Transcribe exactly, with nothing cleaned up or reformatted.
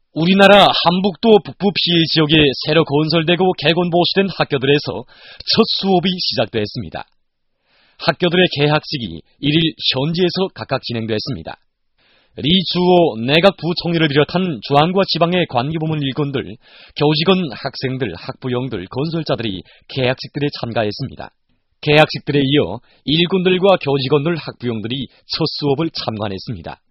우리나라 한북도 북부 피해 지역에 새로 건설되고 개건보시된 학교들에서 첫 수업이 시작됐습니다. 학교들의 개학식이 일일 현지에서 각각 진행됐습니다. 리주호 내각 부총리를 비롯한 중앙과 지방의 관계부문 일꾼들, 교직원, 학생들, 학부형들, 건설자들이 개학식들에 참가했습니다. 개학식들에 이어 일꾼들과 교직원들, 학부형들이 첫 수업을 참관했습니다.